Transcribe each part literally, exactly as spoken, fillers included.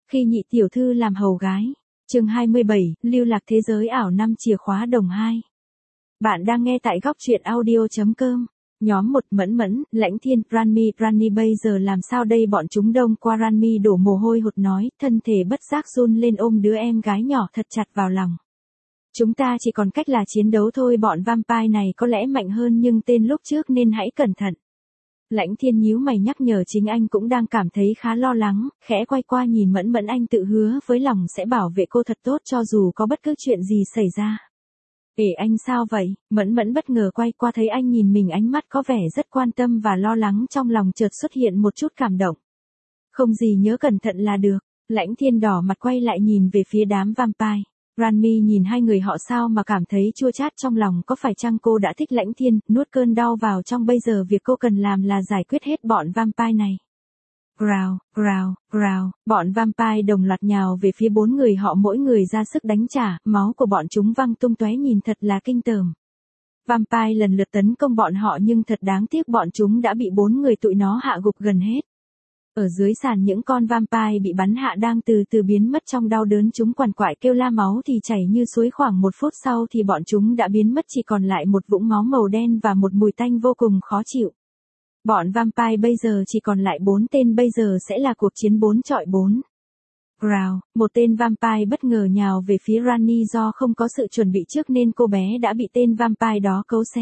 Khi nhị tiểu thư làm hầu gái. Chương hai mươi bảy, lưu lạc thế giới ảo năm chìa khóa đồng hai. Bạn đang nghe tại góc truyện audio chấm com. Nhóm một Mẫn Mẫn, Lãnh Thiên, Ranmi, Rani bây giờ làm sao đây, bọn chúng đông qua Ranmi đổ mồ hôi hột nói, thân thể bất giác run lên ôm đứa em gái nhỏ thật chặt vào lòng. Chúng ta chỉ còn cách là chiến đấu thôi, bọn vampire này có lẽ mạnh hơn nhưng tên lúc trước nên hãy cẩn thận. Lãnh Thiên nhíu mày nhắc nhở, chính anh cũng đang cảm thấy khá lo lắng, khẽ quay qua nhìn Mẫn Mẫn, anh tự hứa với lòng sẽ bảo vệ cô thật tốt cho dù có bất cứ chuyện gì xảy ra. Ê anh sao vậy? Mẫn Mẫn bất ngờ quay qua thấy anh nhìn mình, ánh mắt có vẻ rất quan tâm và lo lắng, trong lòng chợt xuất hiện một chút cảm động. Không gì, nhớ cẩn thận là được. Lãnh Thiên đỏ mặt quay lại nhìn về phía đám vampire. Ranmi nhìn hai người họ sao mà cảm thấy chua chát trong lòng, có phải chăng cô đã thích Lãnh Thiên, nuốt cơn đau vào trong, bây giờ việc cô cần làm là giải quyết hết bọn vampire này. Growl, growl, growl, bọn vampire đồng loạt nhào về phía bốn người họ, mỗi người ra sức đánh trả, máu của bọn chúng văng tung tóe nhìn thật là kinh tởm. Vampire lần lượt tấn công bọn họ nhưng thật đáng tiếc bọn chúng đã bị bốn người tụi nó hạ gục gần hết. Ở dưới sàn những con vampire bị bắn hạ đang từ từ biến mất trong đau đớn, chúng quằn quại kêu la, máu thì chảy như suối, khoảng một phút sau thì bọn chúng đã biến mất, chỉ còn lại một vũng máu màu đen và một mùi tanh vô cùng khó chịu. Bọn vampire bây giờ chỉ còn lại bốn tên, bây giờ sẽ là cuộc chiến bốn chọi bốn. Growl, một tên vampire bất ngờ nhào về phía Rani, do không có sự chuẩn bị trước nên cô bé đã bị tên vampire đó cấu xé.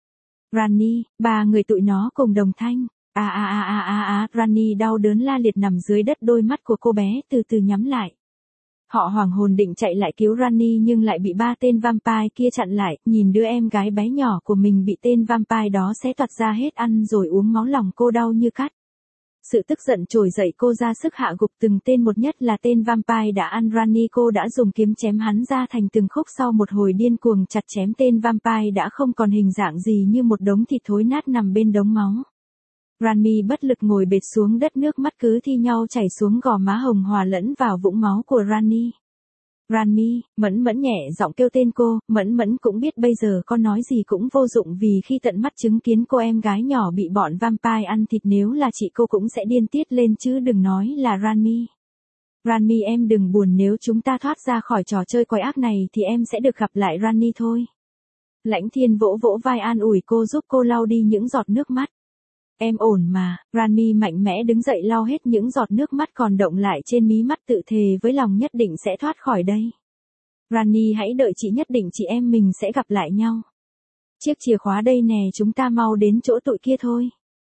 Rani, ba người tụi nó cùng đồng thanh. A a a a a a, Rani đau đớn la liệt nằm dưới đất, đôi mắt của cô bé từ từ nhắm lại. Họ hoảng hồn định chạy lại cứu Rani nhưng lại bị ba tên vampire kia chặn lại, nhìn đứa em gái bé nhỏ của mình bị tên vampire đó xé toạc ra hết, ăn rồi uống máu, lòng cô đau như cắt. Sự tức giận trồi dậy, cô ra sức hạ gục từng tên một, nhất là tên vampire đã ăn Rani, cô đã dùng kiếm chém hắn ra thành từng khúc, sau một hồi điên cuồng chặt chém, tên vampire đã không còn hình dạng gì, như một đống thịt thối nát nằm bên đống máu. Ranmi bất lực ngồi bệt xuống đất, nước mắt cứ thi nhau chảy xuống gò má hồng hòa lẫn vào vũng máu của Rani. Ranmi, Mẫn Mẫn nhẹ giọng kêu tên cô, Mẫn Mẫn cũng biết bây giờ con nói gì cũng vô dụng, vì khi tận mắt chứng kiến cô em gái nhỏ bị bọn vampire ăn thịt, nếu là chị cô cũng sẽ điên tiết lên chứ đừng nói là Ranmi. Ranmi em đừng buồn, nếu chúng ta thoát ra khỏi trò chơi quái ác này thì em sẽ được gặp lại Rani thôi. Lãnh Thiên vỗ vỗ vai an ủi cô, giúp cô lau đi những giọt nước mắt. Em ổn mà. Ranmi mạnh mẽ đứng dậy lau hết những giọt nước mắt còn đọng lại trên mí mắt, tự thề với lòng nhất định sẽ thoát khỏi đây. Rani hãy đợi chị, nhất định chị em mình sẽ gặp lại nhau. Chiếc chìa khóa đây nè, chúng ta mau đến chỗ tụi kia thôi.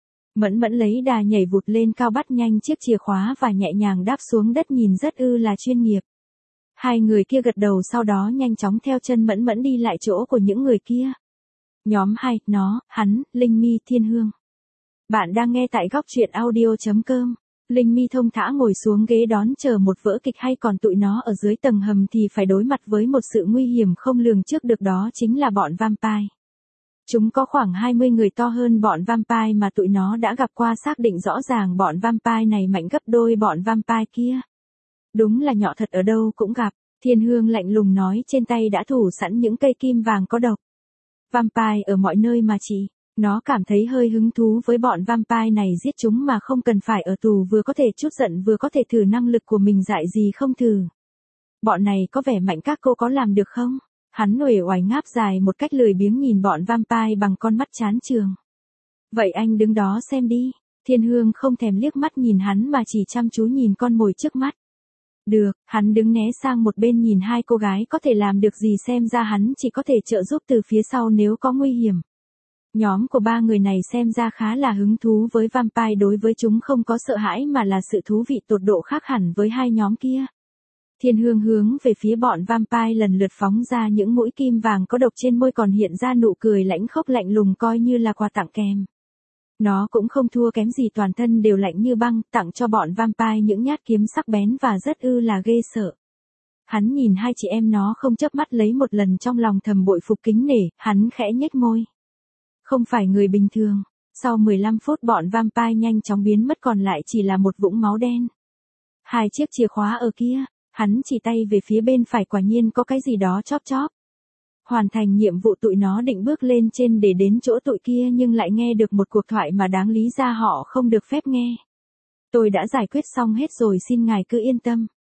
Mẫn Mẫn lấy đà nhảy vụt lên cao, bắt nhanh chiếc chìa khóa và nhẹ nhàng đáp xuống đất, nhìn rất ư là chuyên nghiệp. Hai người kia gật đầu, sau đó nhanh chóng theo chân Mẫn Mẫn đi lại chỗ của những người kia. Nhóm hai, nó, hắn, Linh Mi, Thiên Hương. Bạn đang nghe tại góc truyện audio chấm com. Linh Mi thông thả ngồi xuống ghế đón chờ một vở kịch hay, còn tụi nó ở dưới tầng hầm thì phải đối mặt với một sự nguy hiểm không lường trước được, đó chính là bọn vampire. Chúng có khoảng hai mươi người, to hơn bọn vampire mà tụi nó đã gặp qua, xác định rõ ràng bọn vampire này mạnh gấp đôi bọn vampire kia. Đúng là nhỏ thật, ở đâu cũng gặp. Thiên Hương lạnh lùng nói, trên tay đã thủ sẵn những cây kim vàng có độc. Vampire ở mọi nơi mà chị. Nó cảm thấy hơi hứng thú với bọn vampire này, giết chúng mà không cần phải ở tù, vừa có thể chút giận vừa có thể thử năng lực của mình, dại gì không thử. Bọn này có vẻ mạnh, các cô có làm được không? Hắn uể oải ngáp dài một cách lười biếng nhìn bọn vampire bằng con mắt chán chường. Vậy anh đứng đó xem đi. Thiên Hương không thèm liếc mắt nhìn hắn mà chỉ chăm chú nhìn con mồi trước mắt. Được, hắn đứng né sang một bên nhìn hai cô gái có thể làm được gì, xem ra hắn chỉ có thể trợ giúp từ phía sau nếu có nguy hiểm. Nhóm của ba người này xem ra khá là hứng thú với vampire, đối với chúng không có sợ hãi mà là sự thú vị tột độ, khác hẳn với hai nhóm kia. Thiên Hương hướng về phía bọn vampire lần lượt phóng ra những mũi kim vàng có độc, trên môi còn hiện ra nụ cười lãnh khốc lạnh lùng, coi như là quà tặng kèm. Nó cũng không thua kém gì, toàn thân đều lạnh như băng, tặng cho bọn vampire những nhát kiếm sắc bén và rất ư là ghê sợ. Hắn nhìn hai chị em nó không chớp mắt lấy một lần, trong lòng thầm bội phục kính nể, hắn khẽ nhếch môi. Không phải người bình thường. Sau mười lăm phút bọn vampire nhanh chóng biến mất, còn lại chỉ là một vũng máu đen. Hai chiếc chìa khóa ở kia. Hắn chỉ tay về phía bên phải, quả nhiên có cái gì đó chóp chóp. Hoàn thành nhiệm vụ, tụi nó định bước lên trên để đến chỗ tụi kia nhưng lại nghe được một cuộc thoại mà đáng lý ra họ không được phép nghe. Tôi đã giải quyết xong hết rồi, xin ngài cứ yên tâm.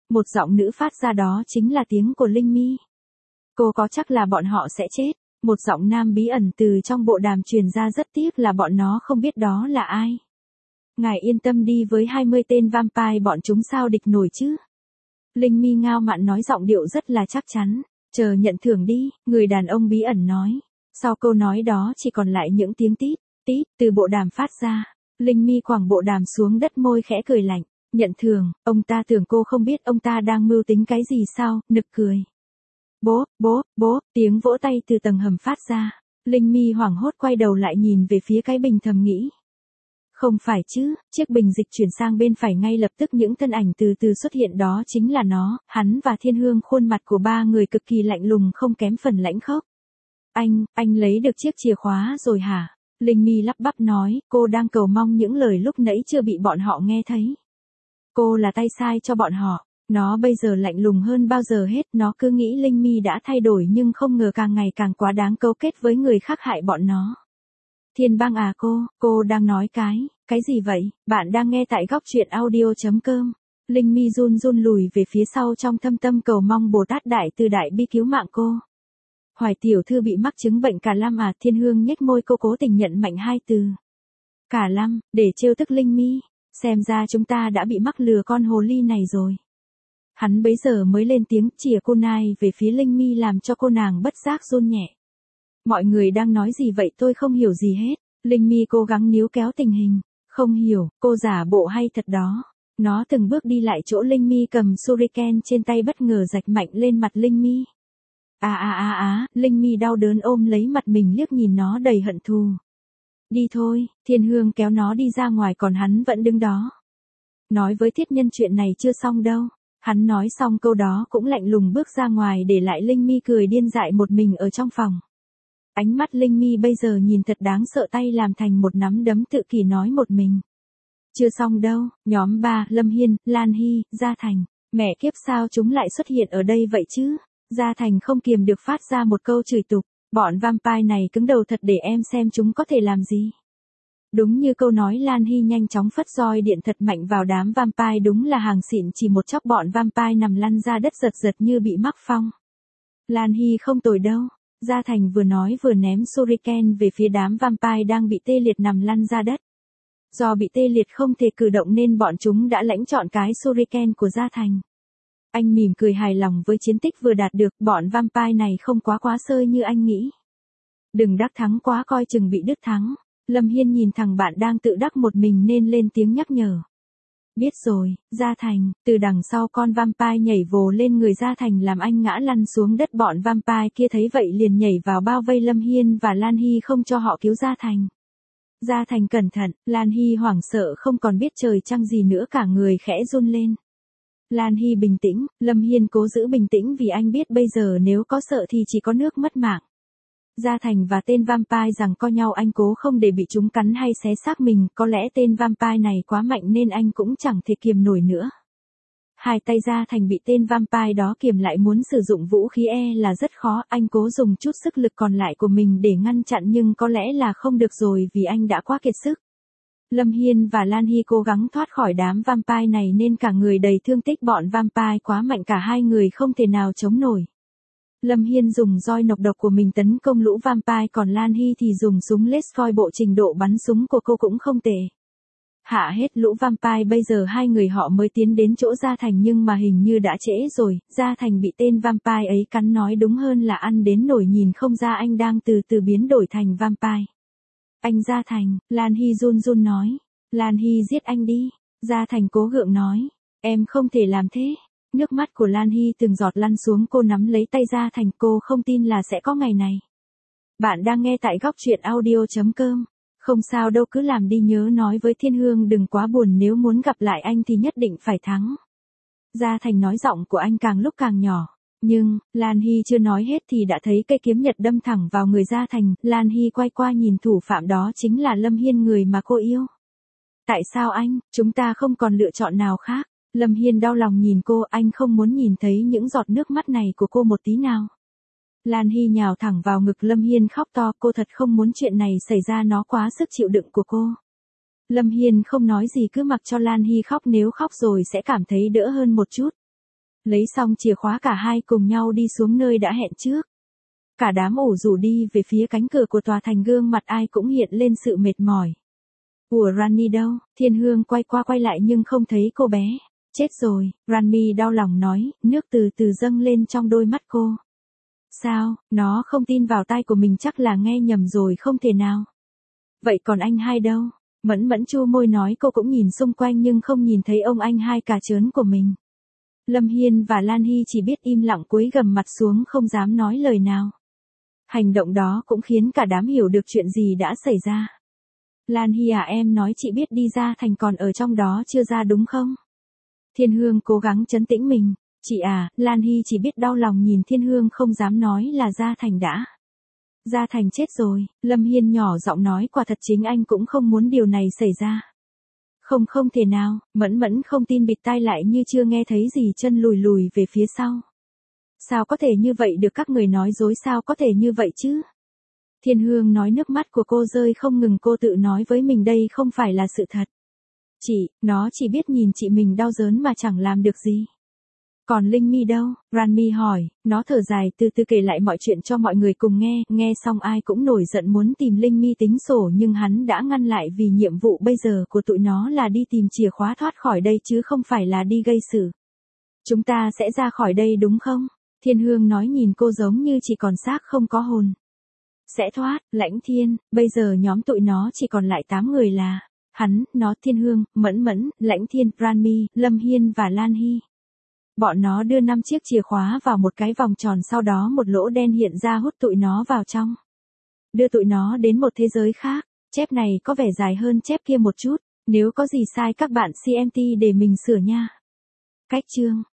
Một giọng nữ phát ra đó chính là tiếng của Linh Mi. Cô có chắc là bọn họ sẽ chết. Một giọng nam bí ẩn từ trong bộ đàm truyền ra, rất tiếc là bọn nó không biết đó là ai. Ngài yên tâm đi, với hai mươi tên vampire bọn chúng sao địch nổi chứ. Linh Mi ngao mạn nói giọng điệu rất là chắc chắn. Chờ nhận thưởng đi, người đàn ông bí ẩn nói. Sau câu nói đó chỉ còn lại những tiếng tít, tít từ bộ đàm phát ra. Linh Mi quẳng bộ đàm xuống đất, môi khẽ cười lạnh. Nhận thưởng, ông ta tưởng cô không biết ông ta đang mưu tính cái gì sao, nực cười. Bố, bố, bố, tiếng vỗ tay từ tầng hầm phát ra. Linh Mi hoảng hốt quay đầu lại nhìn về phía cái bình, thầm nghĩ. Không phải chứ, chiếc bình dịch chuyển sang bên phải, ngay lập tức những thân ảnh từ từ xuất hiện, đó chính là nó, hắn và Thiên Hương. Khuôn mặt của ba người cực kỳ lạnh lùng, không kém phần lãnh khốc. Anh, anh lấy được chiếc chìa khóa rồi hả? Linh Mi lắp bắp nói, cô đang cầu mong những lời lúc nãy chưa bị bọn họ nghe thấy. Cô là tay sai cho bọn họ. Nó bây giờ lạnh lùng hơn bao giờ hết, nó cứ nghĩ Linh Mi đã thay đổi nhưng không ngờ càng ngày càng quá đáng, cấu kết với người khác hại bọn nó. Thiên Bang à, cô, cô đang nói cái, cái gì vậy? Bạn đang nghe tại góc truyện audio chấm com. Linh Mi run run lùi về phía sau, trong thâm tâm cầu mong Bồ Tát Đại Từ Đại Bi cứu mạng cô. Hoài tiểu thư bị mắc chứng bệnh cả lăm à? Thiên Hương nhếch môi, cô cố tình nhận mạnh hai từ. Cả lăm, để trêu tức Linh Mi. Xem ra chúng ta đã bị mắc lừa con hồ ly này rồi. Hắn bấy giờ mới lên tiếng, chìa kunai về phía Linh Mi làm cho cô nàng bất giác run nhẹ. Mọi người đang nói gì vậy, tôi không hiểu gì hết. Linh Mi cố gắng níu kéo tình hình. Không hiểu, cô giả bộ hay thật đó. Nó từng bước đi lại chỗ Linh Mi cầm shuriken trên tay, bất ngờ rạch mạnh lên mặt Linh Mi. À à à à, Linh Mi đau đớn ôm lấy mặt mình, liếc nhìn nó đầy hận thù. Đi thôi, Thiên Hương kéo nó đi ra ngoài, còn hắn vẫn đứng đó. Nói với Thiết Nhân chuyện này chưa xong đâu. Hắn nói xong câu đó cũng lạnh lùng bước ra ngoài, để lại Linh Mi cười điên dại một mình ở trong phòng. Ánh mắt Linh Mi bây giờ nhìn thật đáng sợ, tay làm thành một nắm đấm, tự kỷ nói một mình. Chưa xong đâu, nhóm ba, Lâm Hiên, Lan Hy, Gia Thành. Mẹ kiếp, sao chúng lại xuất hiện ở đây vậy chứ? Gia Thành không kiềm được phát ra một câu chửi tục. Bọn vampire này cứng đầu thật, để em xem chúng có thể làm gì. Đúng như câu nói, Lan Hy nhanh chóng phất roi điện thật mạnh vào đám vampire, đúng là hàng xịn, chỉ một chốc bọn vampire nằm lăn ra đất giật giật như bị mắc phong. Lan Hy không tồi đâu. Gia Thành vừa nói vừa ném shuriken về phía đám vampire đang bị tê liệt nằm lăn ra đất. Do bị tê liệt không thể cử động nên bọn chúng đã lãnh trọn cái shuriken của Gia Thành. Anh mỉm cười hài lòng với chiến tích vừa đạt được, bọn vampire này không quá quá sơi như anh nghĩ. Đừng đắc thắng quá, coi chừng bị đứt thắng. Lâm Hiên nhìn thằng bạn đang tự đắc một mình nên lên tiếng nhắc nhở. Biết rồi, Gia Thành. Từ đằng sau con vampire nhảy vồ lên người Gia Thành, làm anh ngã lăn xuống đất. Bọn vampire kia thấy vậy liền nhảy vào bao vây Lâm Hiên và Lan Hy, không cho họ cứu Gia Thành. Gia Thành cẩn thận, Lan Hy hoảng sợ không còn biết trời trăng gì nữa, cả người khẽ run lên. Lan Hy bình tĩnh, Lâm Hiên cố giữ bình tĩnh vì anh biết bây giờ nếu có sợ thì chỉ có nước mất mạng. Gia Thành và tên vampire giằng co nhau, anh cố không để bị chúng cắn hay xé xác mình, có lẽ tên vampire này quá mạnh nên anh cũng chẳng thể kiềm nổi nữa. Hai tay Gia Thành bị tên vampire đó kiềm lại, muốn sử dụng vũ khí e là rất khó, anh cố dùng chút sức lực còn lại của mình để ngăn chặn nhưng có lẽ là không được rồi vì anh đã quá kiệt sức. Lâm Hiên và Lan Hy cố gắng thoát khỏi đám vampire này nên cả người đầy thương tích, bọn vampire quá mạnh, cả hai người không thể nào chống nổi. Lâm Hiên dùng roi nọc độc của mình tấn công lũ vampire, còn Lan Hy thì dùng súng Lescoil, bộ trình độ bắn súng của cô cũng không tệ. Hạ hết lũ vampire, bây giờ hai người họ mới tiến đến chỗ Gia Thành nhưng mà hình như đã trễ rồi. Gia Thành bị tên vampire ấy cắn, nói đúng hơn là ăn đến nổi, nhìn không ra anh đang từ từ biến đổi thành vampire. Anh Gia Thành, Lan Hy run run nói. Lan Hy giết anh đi. Gia Thành cố gượng nói. Em không thể làm thế. Nước mắt của Lan Hy từng giọt lăn xuống, cô nắm lấy tay Gia Thành, cô không tin là sẽ có ngày này. Bạn đang nghe tại góc truyện audio chấm com. Không sao đâu, cứ làm đi, nhớ nói với Thiên Hương đừng quá buồn, nếu muốn gặp lại anh thì nhất định phải thắng. Gia Thành nói, giọng của anh càng lúc càng nhỏ. Nhưng, Lan Hy chưa nói hết thì đã thấy cây kiếm nhật đâm thẳng vào người Gia Thành. Lan Hy quay qua nhìn thủ phạm, đó chính là Lâm Hiên, người mà cô yêu. Tại sao anh, chúng ta không còn lựa chọn nào khác? Lâm Hiên đau lòng nhìn cô, anh không muốn nhìn thấy những giọt nước mắt này của cô một tí nào. Lan Hy nhào thẳng vào ngực Lâm Hiên khóc to, cô thật không muốn chuyện này xảy ra, nó quá sức chịu đựng của cô. Lâm Hiên không nói gì, cứ mặc cho Lan Hy khóc, nếu khóc rồi sẽ cảm thấy đỡ hơn một chút. Lấy xong chìa khóa cả hai cùng nhau đi xuống nơi đã hẹn trước. Cả đám ủ rũ đi về phía cánh cửa của tòa thành, gương mặt ai cũng hiện lên sự mệt mỏi. Ủa Rani đâu? Thiên Hương quay qua quay lại nhưng không thấy cô bé. Chết rồi, Rani đau lòng nói, nước từ từ dâng lên trong đôi mắt cô. Sao, nó không tin vào tai của mình, chắc là nghe nhầm rồi, không thể nào. Vậy còn anh hai đâu? Mẫn Mẫn chu môi nói, cô cũng nhìn xung quanh nhưng không nhìn thấy ông anh hai cà chớn của mình. Lâm Hiên và Lan Hy chỉ biết im lặng cúi gằm mặt xuống không dám nói lời nào. Hành động đó cũng khiến cả đám hiểu được chuyện gì đã xảy ra. Lan Hy à, em nói chị biết đi ra thành còn ở trong đó chưa ra đúng không? Thiên Hương cố gắng trấn tĩnh mình. Chị à, Lan Hy chỉ biết đau lòng nhìn Thiên Hương không dám nói là Gia Thành đã. Gia Thành chết rồi, Lâm Hiên nhỏ giọng nói, quả thật chính anh cũng không muốn điều này xảy ra. Không không thể nào, Mẫn Mẫn không tin, bịt tai lại như chưa nghe thấy gì, chân lùi lùi về phía sau. Sao có thể như vậy được, các người nói dối, sao có thể như vậy chứ? Thiên Hương nói, nước mắt của cô rơi không ngừng, cô tự nói với mình đây không phải là sự thật. Chị, nó chỉ biết nhìn chị mình đau đớn mà chẳng làm được gì. Còn Linh Mi đâu? Ranmi hỏi, nó thở dài từ từ kể lại mọi chuyện cho mọi người cùng nghe, nghe xong ai cũng nổi giận muốn tìm Linh Mi tính sổ nhưng hắn đã ngăn lại vì nhiệm vụ bây giờ của tụi nó là đi tìm chìa khóa thoát khỏi đây chứ không phải là đi gây sự. Chúng ta sẽ ra khỏi đây đúng không? Thiên Hương nói, nhìn cô giống như chỉ còn xác không có hồn. Sẽ thoát, Lãnh Thiên, bây giờ nhóm tụi nó chỉ còn lại tám người là hắn, nó, Thiên Hương, Mẫn Mẫn, Lãnh Thiên, Ranmi, Lâm Hiên và Lan Hy. Bọn nó đưa năm chiếc chìa khóa vào một cái vòng tròn, sau đó một lỗ đen hiện ra hút tụi nó vào trong. Đưa tụi nó đến một thế giới khác. Chép này có vẻ dài hơn chép kia một chút. Nếu có gì sai các bạn xê em tê để mình sửa nha. Cách chương